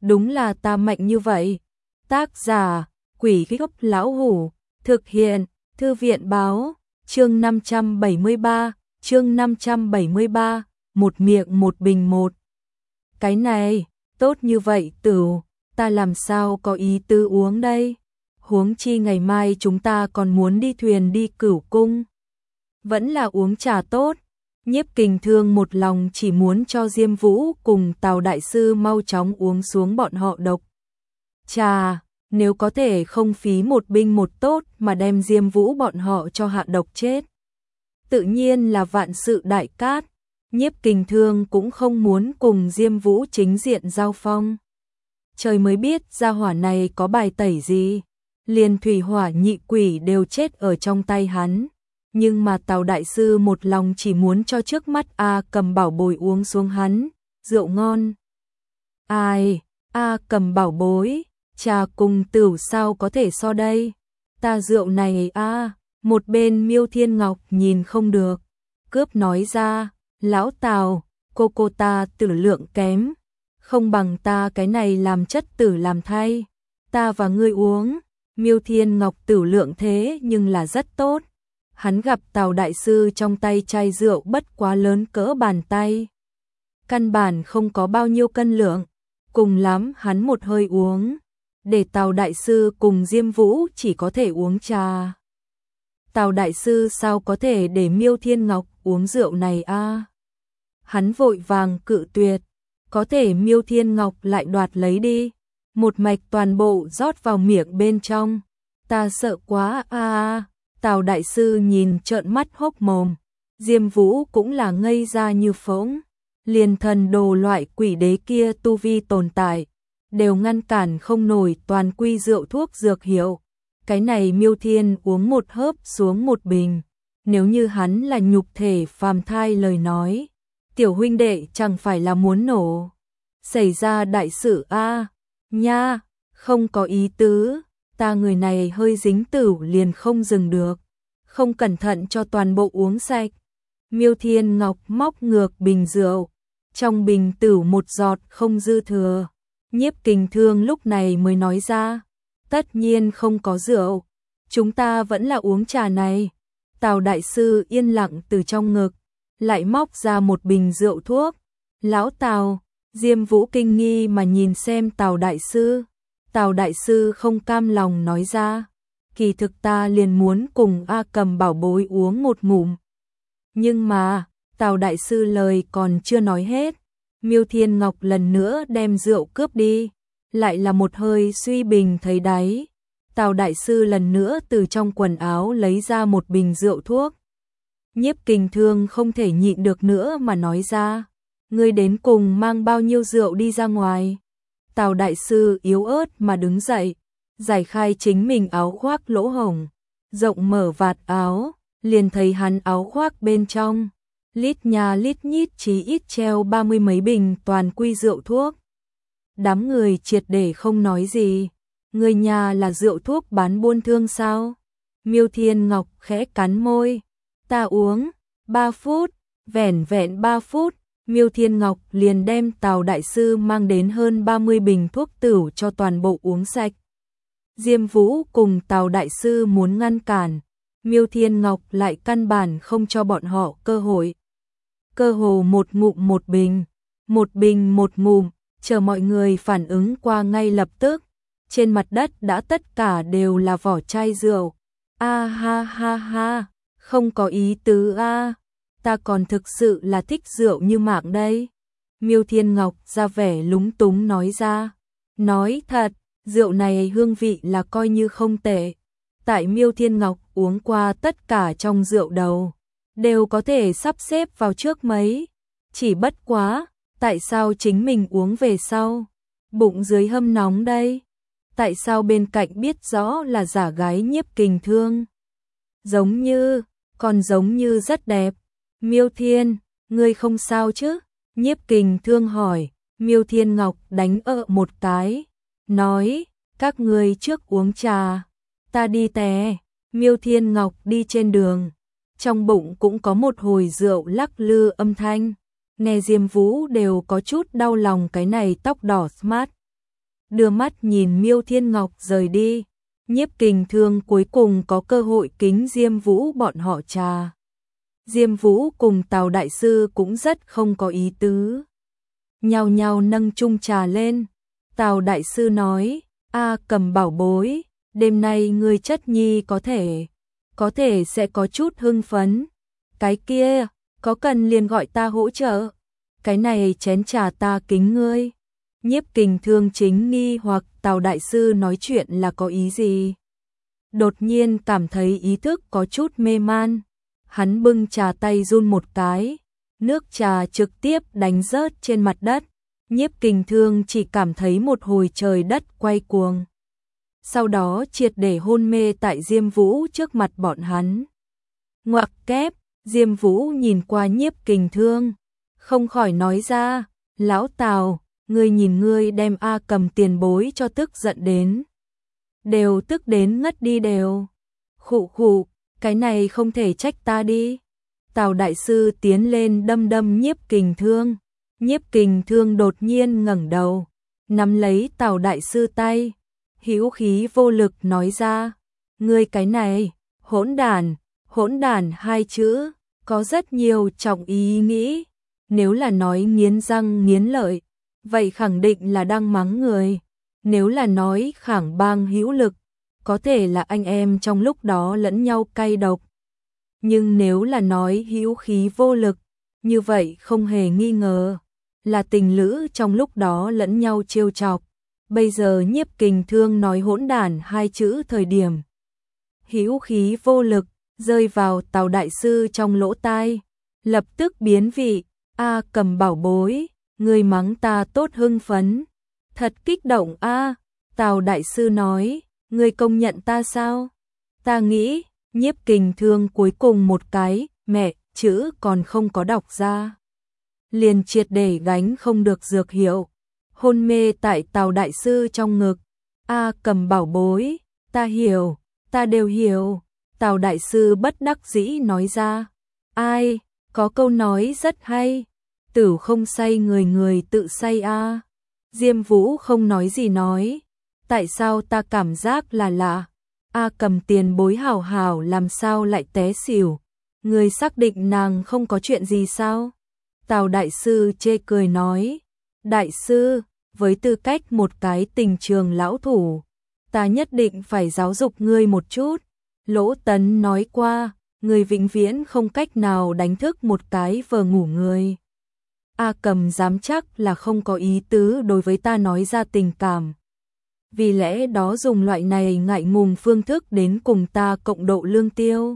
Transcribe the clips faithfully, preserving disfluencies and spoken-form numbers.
đúng là ta mạnh như vậy. Tác giả, Quỷ Gốc Lão Hủ, thực hiện, Thư viện báo, chương năm trăm bảy mươi ba, chương năm trăm bảy mươi ba, một miệng một bình một. Cái này, tốt như vậy tửu, ta làm sao có ý tư uống đây? Huống chi ngày mai chúng ta còn muốn đi thuyền đi Cửu Cung. Vẫn là uống trà tốt. Nhiếp Kình Thương một lòng chỉ muốn cho Diêm Vũ cùng Tào Đại Sư mau chóng uống xuống bọn họ độc trà, nếu có thể không phí một binh một tốt mà đem Diêm Vũ bọn họ cho hạ độc chết. Tự nhiên là vạn sự đại cát, Nhiếp Kình Thương cũng không muốn cùng Diêm Vũ chính diện giao phong. Trời mới biết gia hỏa này có bài tẩy gì, liền thủy hỏa nhị quỷ đều chết ở trong tay hắn. Nhưng mà Tào Đại Sư một lòng chỉ muốn cho trước mắt A Cầm Bảo Bối uống xuống hắn, rượu ngon. Ai, A Cầm Bảo Bối, trà cùng tửu sao có thể so đây? Ta rượu này a, một bên Miêu Thiên Ngọc nhìn không được, cướp nói ra, lão Tào, cô cô ta tử lượng kém, không bằng ta cái này làm chất tử làm thay, ta và ngươi uống. Miêu Thiên Ngọc tử lượng thế nhưng là rất tốt. Hắn gặp Tào Đại Sư trong tay chai rượu bất quá lớn cỡ bàn tay, căn bản không có bao nhiêu cân lượng, cùng lắm hắn một hơi uống, để Tào Đại Sư cùng Diêm Vũ chỉ có thể uống trà. Tào Đại Sư sao có thể để Miêu Thiên Ngọc uống rượu này a? Hắn vội vàng cự tuyệt, có thể Miêu Thiên Ngọc lại đoạt lấy đi, một mạch toàn bộ rót vào miệng bên trong. Ta sợ quá a. À. Tào Đại Sư nhìn trợn mắt hốc mồm, Diêm Vũ cũng là ngây ra như phỗng, liền thần đồ loại quỷ đế kia tu vi tồn tại, đều ngăn cản không nổi toàn quy rượu thuốc dược hiệu. Cái này Miêu Thiên uống một hớp xuống một bình, nếu như hắn là nhục thể phàm thai lời nói, tiểu huynh đệ chẳng phải là muốn nổ. Xảy ra đại sự a, à, nha, không có ý tứ. Ta người này hơi dính tửu liền không dừng được, không cẩn thận cho toàn bộ uống sạch. Miêu Thiên Ngọc móc ngược bình rượu, trong bình tửu một giọt không dư thừa. Nhiếp Kình Thương lúc này mới nói ra, tất nhiên không có rượu, chúng ta vẫn là uống trà này. Tào Đại Sư yên lặng từ trong ngực, lại móc ra một bình rượu thuốc. Lão Tào, Diêm Vũ kinh nghi mà nhìn xem Tào Đại Sư. Tào Đại Sư không cam lòng nói ra, kỳ thực ta liền muốn cùng A Cầm Bảo Bối uống một ngụm. Nhưng mà, Tào Đại Sư lời còn chưa nói hết, Miêu Thiên Ngọc lần nữa đem rượu cướp đi, lại là một hơi suy bình thấy đáy. Tào Đại Sư lần nữa từ trong quần áo lấy ra một bình rượu thuốc. Nhiếp Kình Thương không thể nhịn được nữa mà nói ra, ngươi đến cùng mang bao nhiêu rượu đi ra ngoài? Tào Đại Sư yếu ớt mà đứng dậy, giải khai chính mình áo khoác lỗ hổng, rộng mở vạt áo, liền thấy hắn áo khoác bên trong, lít nhà lít nhít chí ít treo ba mươi mấy bình toàn quy rượu thuốc. Đám người triệt để không nói gì, người nhà là rượu thuốc bán buôn thương sao? Miêu Thiên Ngọc khẽ cắn môi, ta uống, ba phút, vẻn vẹn ba phút. Miêu Thiên Ngọc liền đem Tào Đại Sư mang đến hơn ba mươi bình thuốc tửu cho toàn bộ uống sạch. Diêm Vũ cùng Tào Đại Sư muốn ngăn cản, Miêu Thiên Ngọc lại căn bản không cho bọn họ cơ hội. Cơ hồ một ngụm một bình, một bình một ngụm, chờ mọi người phản ứng qua ngay lập tức. Trên mặt đất đã tất cả đều là vỏ chai rượu. A ha ha ha, không có ý tứ a. Ta còn thực sự là thích rượu như mạng đây. Miêu Thiên Ngọc ra vẻ lúng túng nói ra. Nói thật, rượu này hương vị là coi như không tệ. Tại Miêu Thiên Ngọc uống qua tất cả trong rượu đầu, đều có thể sắp xếp vào trước mấy. Chỉ bất quá, tại sao chính mình uống về sau? Bụng dưới hâm nóng đây. Tại sao bên cạnh biết rõ là giả gái Nhiếp Kình Thương? Giống như, còn giống như rất đẹp. Miêu Thiên, ngươi không sao chứ? Nhiếp Kình Thương hỏi. Miêu Thiên Ngọc đánh ợ một cái, nói, các ngươi trước uống trà, ta đi tè. Miêu Thiên Ngọc đi trên đường, trong bụng cũng có một hồi rượu lắc lư âm thanh, nghe Diêm Vũ đều có chút đau lòng cái này tóc đỏ smart. đưa mắt nhìn Miêu Thiên Ngọc rời đi. Nhiếp Kình Thương cuối cùng có cơ hội kính Diêm Vũ bọn họ trà. Diêm Vũ cùng Tào đại sư cũng rất không có ý tứ. Nhao nhao nâng chung trà lên. Tào đại sư nói, a Cầm bảo bối, đêm nay ngươi chất nhi có thể, có thể sẽ có chút hưng phấn. Cái kia, có cần liền gọi ta hỗ trợ. Cái này chén trà ta kính ngươi. Nhiếp Kình Thương chính nghi hoặc Tào đại sư nói chuyện là có ý gì. Đột nhiên cảm thấy ý thức có chút mê man. Hắn bưng trà tay run một cái, nước trà trực tiếp đánh rớt trên mặt đất. Nhiếp Kình Thương chỉ cảm thấy một hồi trời đất quay cuồng. Sau đó triệt để hôn mê tại Diêm Vũ trước mặt bọn hắn. Ngoặc kép, Diêm Vũ nhìn qua Nhiếp Kình Thương, không khỏi nói ra, lão Tào, ngươi nhìn ngươi đem A Cầm tiền bối cho tức giận đến. Đều tức đến ngất đi đều. Khụ khụ, cái này không thể trách ta đi. Tào đại sư tiến lên đâm đâm Nhiếp Kình Thương. Nhiếp Kình Thương đột nhiên ngẩng đầu, nắm lấy Tào đại sư tay, hữu khí vô lực nói ra, ngươi cái này, hỗn đản, hỗn đản hai chữ, có rất nhiều trọng ý nghĩ, nếu là nói nghiến răng nghiến lợi, vậy khẳng định là đang mắng người, nếu là nói khảng bang hữu lực, có thể là anh em trong lúc đó lẫn nhau cay độc. Nhưng nếu là nói hữu khí vô lực, như vậy không hề nghi ngờ là tình lữ trong lúc đó lẫn nhau trêu chọc. Bây giờ Nhiếp Kình Thương nói hỗn đản hai chữ thời điểm, hữu khí vô lực rơi vào Tào đại sư trong lỗ tai, lập tức biến vị. A Cầm bảo bối, ngươi mắng ta tốt hưng phấn, thật kích động a. Tào đại sư nói, ngươi công nhận ta sao? Ta nghĩ, Nhiếp Kình Thương cuối cùng một cái mẹ chữ còn không có đọc ra, liền triệt để gánh không được dược hiệu, hôn mê tại Tào đại sư trong ngực. A Cầm bảo bối, ta hiểu, ta đều hiểu. Tào đại sư bất đắc dĩ nói ra, ai, có câu nói rất hay, tử không say người người tự say a. Diêm Vũ không nói gì nói, tại sao ta cảm giác là lạ. A Cầm tiền bối hảo hảo làm sao lại té xỉu, người xác định nàng không có chuyện gì sao? Tào đại sư chê cười nói, đại sư, với tư cách một cái tình trường lão thủ, ta nhất định phải giáo dục ngươi một chút. Lỗ Tấn nói qua, người vĩnh viễn không cách nào đánh thức một cái vờ ngủ người. A Cầm dám chắc là không có ý tứ đối với ta nói ra tình cảm. Vì lẽ đó dùng loại này ngại ngùng phương thức đến cùng ta cộng độ lương tiêu.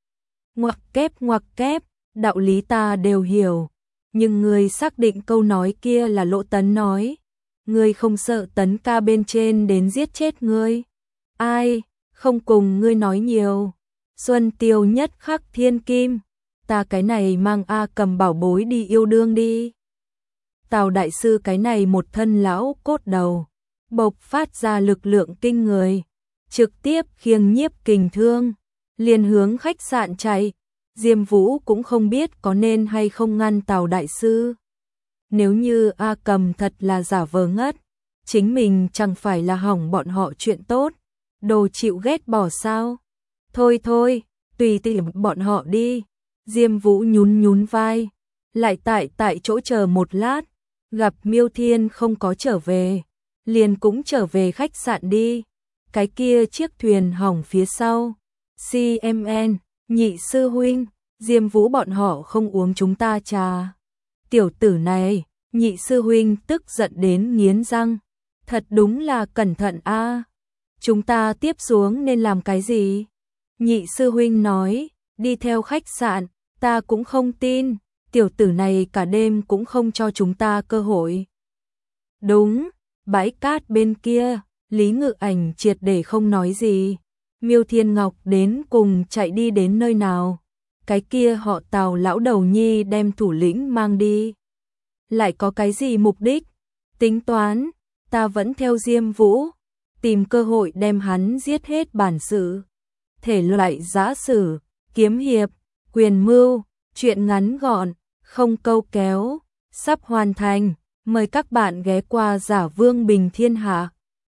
Ngoặc kép ngoặc kép, đạo lý ta đều hiểu. Nhưng ngươi xác định câu nói kia là Lỗ Tấn nói. Ngươi không sợ Tấn ca bên trên đến giết chết ngươi. Ai, không cùng ngươi nói nhiều. Xuân tiêu nhất khắc thiên kim. Ta cái này mang A Cầm bảo bối đi yêu đương đi. Tào đại sư cái này một thân lão cốt đầu, bộc phát ra lực lượng kinh người, trực tiếp khiêng Nhiếp Kình Thương, liền hướng khách sạn chạy. Diêm Vũ cũng không biết có nên hay không ngăn Tào đại sư. Nếu như A Cầm thật là giả vờ ngất, chính mình chẳng phải là hỏng bọn họ chuyện tốt, đồ chịu ghét bỏ sao? Thôi thôi, tùy tiện bọn họ đi. Diêm Vũ nhún nhún vai, lại tại tại chỗ chờ một lát, gặp Miêu Thiên không có trở về, liền cũng trở về khách sạn đi. Cái kia chiếc thuyền hỏng phía sau. xê em en, nhị sư huynh, Diêm Vũ bọn họ không uống chúng ta trà. Tiểu tử này, nhị sư huynh tức giận đến nghiến răng. Thật đúng là cẩn thận a. Chúng ta tiếp xuống nên làm cái gì? Nhị sư huynh nói, đi theo khách sạn, ta cũng không tin, tiểu tử này cả đêm cũng không cho chúng ta cơ hội. Đúng, bãi cát bên kia, Lý Ngự Ảnh triệt để không nói gì. Miêu Thiên Ngọc đến cùng chạy đi đến nơi nào? Cái kia họ Tào lão đầu nhi đem thủ lĩnh mang đi. Lại có cái gì mục đích? Tính toán, ta vẫn theo Diêm Vũ, tìm cơ hội đem hắn giết hết bản sự. Thể loại giã sử, kiếm hiệp, quyền mưu, truyện ngắn gọn, không câu kéo, sắp hoàn thành. Mời các bạn ghé qua Giả Vương Bình Thiên Hạ.